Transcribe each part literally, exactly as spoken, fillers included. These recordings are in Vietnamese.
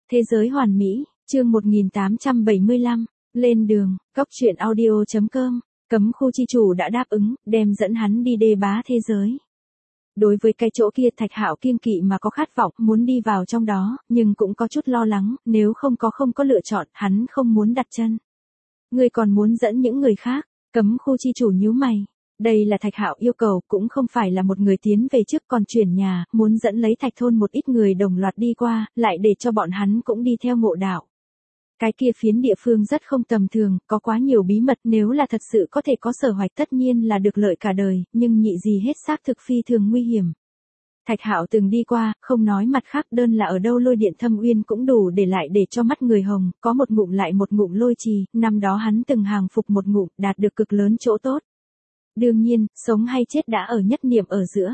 Thế giới hoàn mỹ, chương một nghìn tám trăm bảy mươi lăm, lên đường, góc truyện audio chấm com, Cấm khu chi chủ đã đáp ứng, đem dẫn hắn đi đê bá thế giới. Đối với cái chỗ kia Thạch Hạo kiêng kỵ mà có khát vọng muốn đi vào trong đó, nhưng cũng có chút lo lắng, nếu không có không có lựa chọn, hắn không muốn đặt chân. Ngươi còn muốn dẫn những người khác, Cấm khu chi chủ nhíu mày. Đây là Thạch Hạo yêu cầu, cũng không phải là một người tiến về trước còn chuyển nhà, muốn dẫn lấy Thạch thôn một ít người đồng loạt đi qua, lại để cho bọn hắn cũng đi theo ngộ đạo. Cái kia phiến địa phương rất không tầm thường, có quá nhiều bí mật, nếu là thật sự có thể có sở hoạch tất nhiên là được lợi cả đời, nhưng nhị gì hết xác thực phi thường nguy hiểm. Thạch Hạo từng đi qua, không nói mặt khác, đơn là ở đâu lôi điện thâm uyên cũng đủ để lại để cho mắt người hồng, có một ngụm lại một ngụm lôi trì, năm đó hắn từng hàng phục một ngụm, đạt được cực lớn chỗ tốt. Đương nhiên, sống hay chết đã ở nhất niệm ở giữa.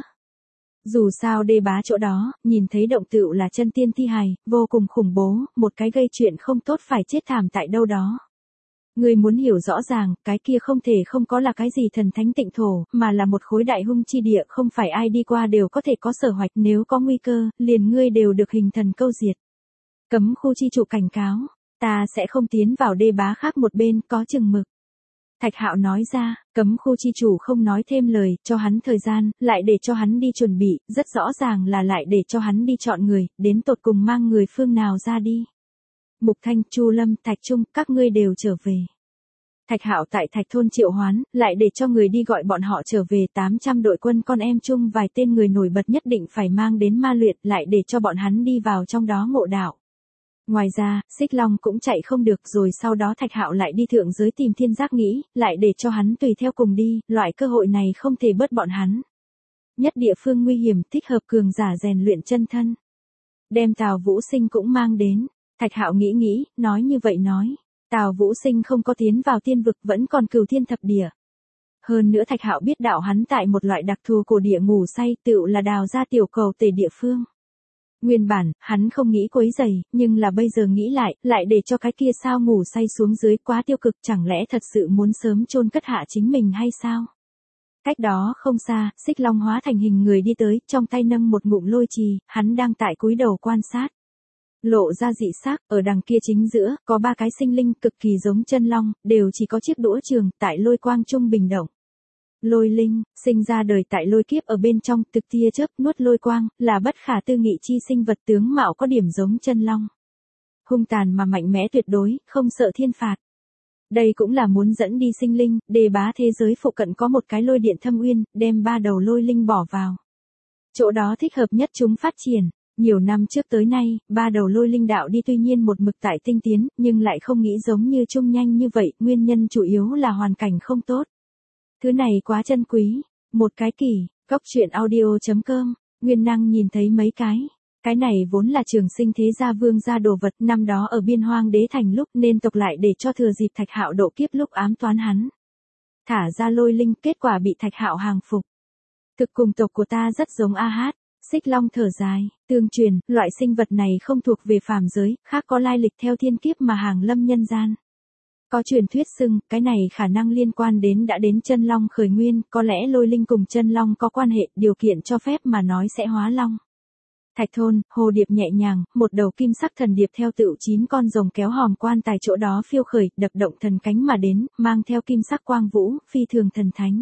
Dù sao đê bá chỗ đó, nhìn thấy động tựu là chân tiên thi hài, vô cùng khủng bố, một cái gây chuyện không tốt phải chết thảm tại đâu đó. Người muốn hiểu rõ ràng, cái kia không thể không có là cái gì thần thánh tịnh thổ, mà là một khối đại hung chi địa, không phải ai đi qua đều có thể có sở hoạch, nếu có nguy cơ, liền ngươi đều được hình thần câu diệt. Cấm khu chi chủ cảnh cáo, ta sẽ không tiến vào đê bá khác một bên, có chừng mực. Thạch Hạo nói ra, Cấm khu chi chủ không nói thêm lời, cho hắn thời gian, lại để cho hắn đi chuẩn bị, rất rõ ràng là lại để cho hắn đi chọn người, đến tột cùng mang người phương nào ra đi. Mục Thanh, Chu Lâm, Thạch Trung, các ngươi đều trở về. Thạch Hạo tại Thạch thôn triệu hoán, lại để cho người đi gọi bọn họ trở về, tám trăm đội quân con em chung vài tên người nổi bật nhất định phải mang đến ma luyện, lại để cho bọn hắn đi vào trong đó ngộ đạo. Ngoài ra, Xích Long cũng chạy không được, rồi sau đó Thạch Hạo lại đi thượng giới tìm Thiên Giác nghĩ, lại để cho hắn tùy theo cùng đi, loại cơ hội này không thể bớt bọn hắn. Nhất địa phương nguy hiểm, thích hợp cường giả rèn luyện chân thân. Đem Tào Vũ Sinh cũng mang đến. Thạch Hạo nghĩ nghĩ, nói như vậy nói. Tào Vũ Sinh không có tiến vào tiên vực, vẫn còn cửu thiên thập địa. Hơn nữa Thạch Hạo biết đạo hắn tại một loại đặc thù cổ địa ngủ say, tựu là đào ra tiểu cầu tề địa phương. Nguyên bản, hắn không nghĩ quấy rầy, nhưng là bây giờ nghĩ lại, lại để cho cái kia sao ngủ say xuống dưới quá tiêu cực, chẳng lẽ thật sự muốn sớm chôn cất hạ chính mình hay sao? Cách đó không xa, Xích Long hóa thành hình người đi tới, trong tay nâng một ngụm lôi trì, hắn đang tại cúi đầu quan sát. Lộ ra dị sắc, ở đằng kia chính giữa, có ba cái sinh linh cực kỳ giống chân long, đều chỉ có chiếc đũa trường, tại lôi quang trung bình động. Lôi linh, sinh ra đời tại lôi kiếp ở bên trong, thực tia chớp nuốt lôi quang, là bất khả tư nghị chi sinh vật, tướng mạo có điểm giống chân long. Hung tàn mà mạnh mẽ tuyệt đối, không sợ thiên phạt. Đây cũng là muốn dẫn đi sinh linh, đê bá thế giới phụ cận có một cái lôi điện thâm uyên, đem ba đầu lôi linh bỏ vào. Chỗ đó thích hợp nhất chúng phát triển. Nhiều năm trước tới nay, ba đầu lôi linh đạo đi tuy nhiên một mực tại tinh tiến, nhưng lại không nghĩ giống như trung nhanh như vậy, nguyên nhân chủ yếu là hoàn cảnh không tốt. Thứ này quá chân quý, một cái kỳ, góc truyện audio chấm com, Nguyên Năng nhìn thấy mấy cái. Cái này vốn là trường sinh thế gia vương gia đồ vật, năm đó ở biên hoang đế thành lúc nên tộc lại để cho thừa dịp Thạch Hạo độ kiếp lúc ám toán hắn. Thả ra lôi linh, kết quả bị Thạch Hạo hàng phục. Thực cùng tộc của ta rất giống a hát. Xích Long thở dài, tương truyền, loại sinh vật này không thuộc về phàm giới, khác có lai lịch theo thiên kiếp mà hàng lâm nhân gian. Có truyền thuyết xưng, cái này khả năng liên quan đến đã đến chân long khởi nguyên, có lẽ lôi linh cùng chân long có quan hệ, điều kiện cho phép mà nói sẽ hóa long. Thạch thôn, hồ điệp nhẹ nhàng, một đầu kim sắc thần điệp theo tựu chín con rồng kéo hòm quan tài chỗ đó phiêu khởi, đập động thần cánh mà đến, mang theo kim sắc quang vũ, phi thường thần thánh.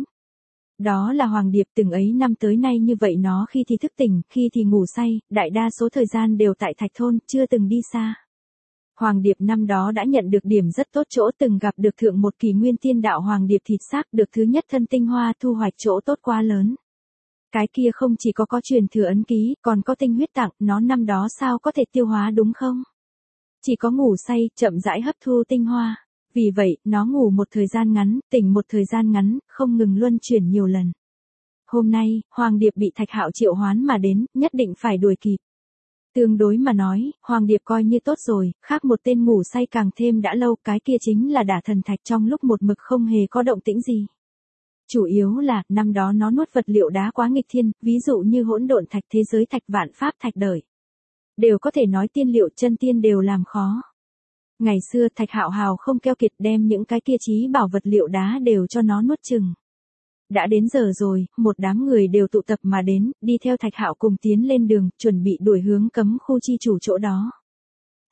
Đó là Hoàng Điệp, từng ấy năm tới nay như vậy nó khi thì thức tỉnh, khi thì ngủ say, đại đa số thời gian đều tại Thạch thôn, chưa từng đi xa. Hoàng Điệp năm đó đã nhận được điểm rất tốt chỗ, từng gặp được thượng một kỳ nguyên tiên đạo Hoàng Điệp thịt xác, được thứ nhất thân tinh hoa, thu hoạch chỗ tốt quá lớn. Cái kia không chỉ có có truyền thừa ấn ký, còn có tinh huyết tặng, nó năm đó sao có thể tiêu hóa đúng không? Chỉ có ngủ say, chậm rãi hấp thu tinh hoa. Vì vậy, nó ngủ một thời gian ngắn, tỉnh một thời gian ngắn, không ngừng luân chuyển nhiều lần. Hôm nay, Hoàng Điệp bị Thạch Hạo triệu hoán mà đến, nhất định phải đuổi kịp. Tương đối mà nói, Hoàng Điệp coi như tốt rồi, khác một tên ngủ say càng thêm đã lâu, cái kia chính là đả thần thạch trong lúc một mực không hề có động tĩnh gì. Chủ yếu là, năm đó nó nuốt vật liệu đá quá nghịch thiên, ví dụ như hỗn độn thạch, thế giới thạch, vạn pháp thạch đời. Đều có thể nói tiên liệu chân tiên đều làm khó. Ngày xưa Thạch Hạo hào không keo kiệt, đem những cái kia chí bảo vật liệu đá đều cho nó nuốt chừng. Đã đến giờ rồi, một đám người đều tụ tập mà đến, đi theo Thạch Hạo cùng tiến lên đường, chuẩn bị đuổi hướng Cấm khu chi chủ chỗ đó.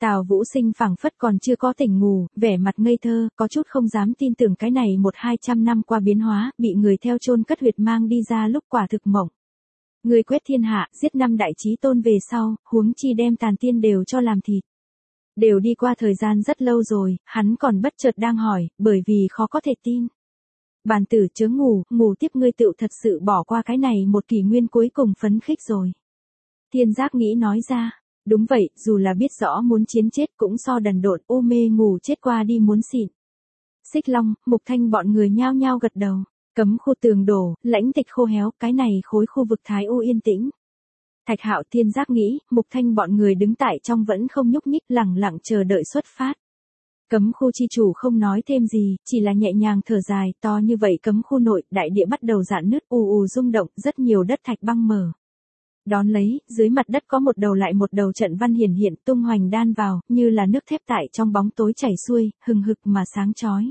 Tào Vũ Sinh phảng phất còn chưa có tỉnh ngủ, vẻ mặt ngây thơ, có chút không dám tin tưởng cái này một hai trăm năm qua biến hóa, bị người theo chôn cất huyệt mang đi ra lúc quả thực mộng. Người quét thiên hạ, giết năm đại chí tôn về sau, huống chi đem tàn tiên đều cho làm thịt. Đều đi qua thời gian rất lâu rồi, hắn còn bất chợt đang hỏi, bởi vì khó có thể tin. Bàn tử chớ ngủ, ngủ tiếp ngươi tựu thật sự bỏ qua cái này một kỷ nguyên cuối cùng phấn khích rồi. Thiên Giác nghĩ nói ra, đúng vậy, dù là biết rõ muốn chiến chết cũng so đần độn ô mê ngủ chết qua đi muốn xịn. Xích Long, Mục Thanh bọn người nhao nhao gật đầu, cấm khu tường đổ, lãnh tịch khô héo, cái này khối khu vực Thái U yên tĩnh. Thạch Hạo Thiên Giác nghĩ, Mục Thanh bọn người đứng tại trong vẫn không nhúc nhích, lẳng lặng chờ đợi xuất phát. Cấm khu chi chủ không nói thêm gì, chỉ là nhẹ nhàng thở dài, to như vậy cấm khu nội, đại địa bắt đầu rạn nứt ù ù rung động, rất nhiều đất thạch băng mở. Đón lấy, dưới mặt đất có một đầu lại một đầu trận văn hiển hiện tung hoành đan vào, như là nước thép tại trong bóng tối chảy xuôi, hừng hực mà sáng chói.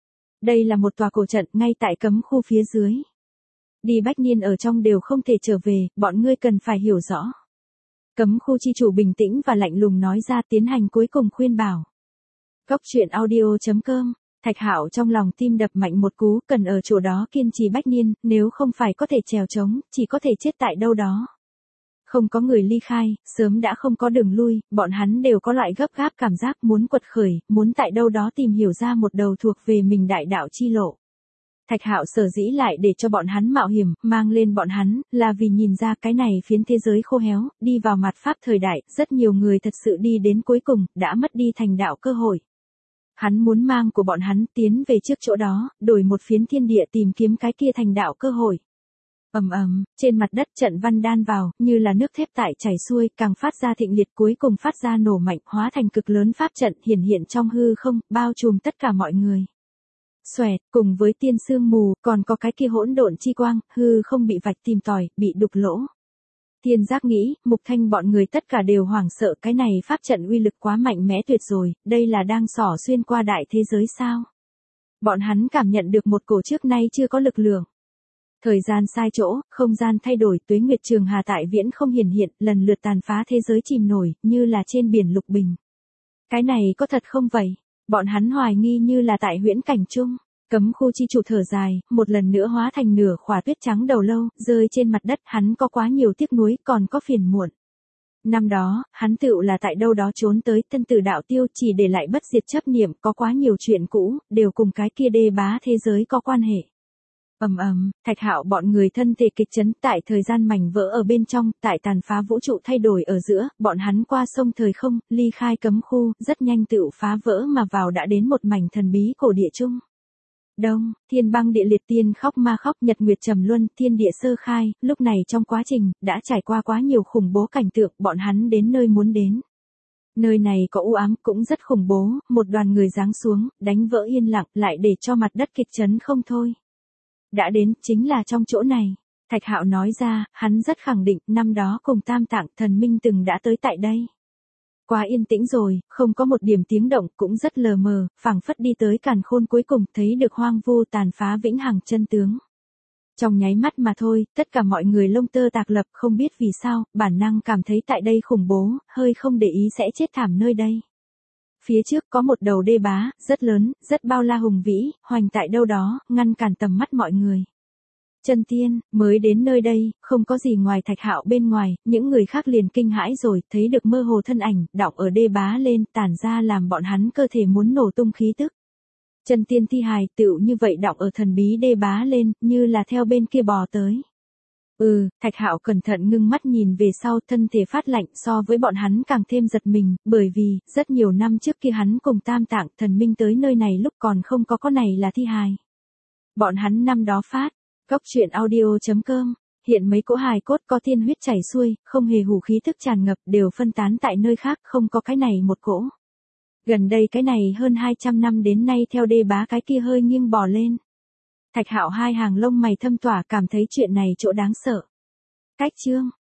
Đây là một tòa cổ trận ngay tại cấm khu phía dưới. Đi Bách Niên ở trong đều không thể trở về, bọn ngươi cần phải hiểu rõ. Cấm khu chi chủ bình tĩnh và lạnh lùng nói ra tiến hành cuối cùng khuyên bảo. Cốc truyện audio chấm com, Thạch Hạo trong lòng tim đập mạnh một cú, cần ở chỗ đó kiên trì Bách Niên, nếu không phải có thể trèo trống, chỉ có thể chết tại đâu đó. Không có người ly khai, sớm đã không có đường lui, bọn hắn đều có loại gấp gáp cảm giác muốn quật khởi, muốn tại đâu đó tìm hiểu ra một đầu thuộc về mình đại đạo chi lộ. Thạch Hạo sở dĩ lại để cho bọn hắn mạo hiểm, mang lên bọn hắn, là vì nhìn ra cái này phiến thế giới khô héo, đi vào mặt pháp thời đại, rất nhiều người thật sự đi đến cuối cùng, đã mất đi thành đạo cơ hội. Hắn muốn mang của bọn hắn tiến về trước chỗ đó, đổi một phiến thiên địa tìm kiếm cái kia thành đạo cơ hội. Ầm ầm, trên mặt đất trận văn đan vào, như là nước thép tại chảy xuôi, càng phát ra thịnh liệt cuối cùng phát ra nổ mạnh, hóa thành cực lớn pháp trận hiển hiện trong hư không, bao trùm tất cả mọi người. Xoẹt, cùng với tiên sương mù, còn có cái kia hỗn độn chi quang, hư không bị vạch tìm tòi, bị đục lỗ. Thiên Giác nghĩ, Mục Thanh bọn người tất cả đều hoảng sợ, cái này pháp trận uy lực quá mạnh mẽ tuyệt rồi, đây là đang xỏ xuyên qua đại thế giới sao? Bọn hắn cảm nhận được một cổ trước nay chưa có lực lượng. Thời gian sai chỗ, không gian thay đổi, tuế nguyệt trường hà tại viễn không hiển hiện, lần lượt tàn phá thế giới chìm nổi, như là trên biển lục bình. Cái này có thật không vậy? Bọn hắn hoài nghi như là tại huyễn cảnh chung. Cấm khu chi chủ thở dài, một lần nữa hóa thành nửa khỏa tuyết trắng đầu lâu, rơi trên mặt đất, hắn có quá nhiều tiếc nuối, còn có phiền muộn. Năm đó, hắn tựu là tại đâu đó trốn tới tân tử đạo tiêu, chỉ để lại bất diệt chấp niệm, có quá nhiều chuyện cũ, đều cùng cái kia đê bá thế giới có quan hệ. Ầm ầm, Thạch Hạo bọn người thân thể kịch chấn, tại thời gian mảnh vỡ ở bên trong, tại tàn phá vũ trụ thay đổi ở giữa, bọn hắn qua sông thời không, ly khai cấm khu, rất nhanh tựu phá vỡ mà vào đã đến một mảnh thần bí cổ địa chung. Đông, thiên băng địa liệt tiên khóc ma khóc, nhật nguyệt trầm luân, thiên địa sơ khai, lúc này trong quá trình, đã trải qua quá nhiều khủng bố cảnh tượng, bọn hắn đến nơi muốn đến. Nơi này có u ám, cũng rất khủng bố, một đoàn người giáng xuống, đánh vỡ yên lặng, lại để cho mặt đất kịch chấn không thôi. Đã đến, chính là trong chỗ này. Thạch Hạo nói ra, hắn rất khẳng định, năm đó cùng Tam Tạng Thần Minh từng đã tới tại đây. Quá yên tĩnh rồi, không có một điểm tiếng động, cũng rất lờ mờ, phảng phất đi tới càn khôn cuối cùng, thấy được hoang vu tàn phá vĩnh hằng chân tướng. Trong nháy mắt mà thôi, tất cả mọi người lông tơ tạc lập, không biết vì sao, bản năng cảm thấy tại đây khủng bố, hơi không để ý sẽ chết thảm nơi đây. Phía trước có một đầu đê bá, rất lớn, rất bao la hùng vĩ, hoành tại đâu đó, ngăn cản tầm mắt mọi người. Chân tiên, mới đến nơi đây, không có gì ngoài Thạch Hạo bên ngoài, những người khác liền kinh hãi rồi, thấy được mơ hồ thân ảnh, đọng ở đê bá lên, tản ra làm bọn hắn cơ thể muốn nổ tung khí tức. Chân tiên thi hài, tựu như vậy đọng ở thần bí đê bá lên, như là theo bên kia bò tới. Ừ, Thạch Hạo cẩn thận ngưng mắt nhìn về sau, thân thể phát lạnh, so với bọn hắn càng thêm giật mình, bởi vì, rất nhiều năm trước kia hắn cùng Tam Tạng Thần Minh tới nơi này lúc còn không có con này là thi hài. Bọn hắn năm đó phát, cốc truyện audio chấm com, hiện mấy cỗ hài cốt có tiên huyết chảy xuôi, không hề hủ khí thức tràn ngập, đều phân tán tại nơi khác, không có cái này một cỗ. Gần đây cái này hơn hai trăm năm đến nay theo đê bá cái kia hơi nghiêng bò lên. Thạch Hạo hai hàng lông mày thâm tỏa, cảm thấy chuyện này chỗ đáng sợ. Cách chương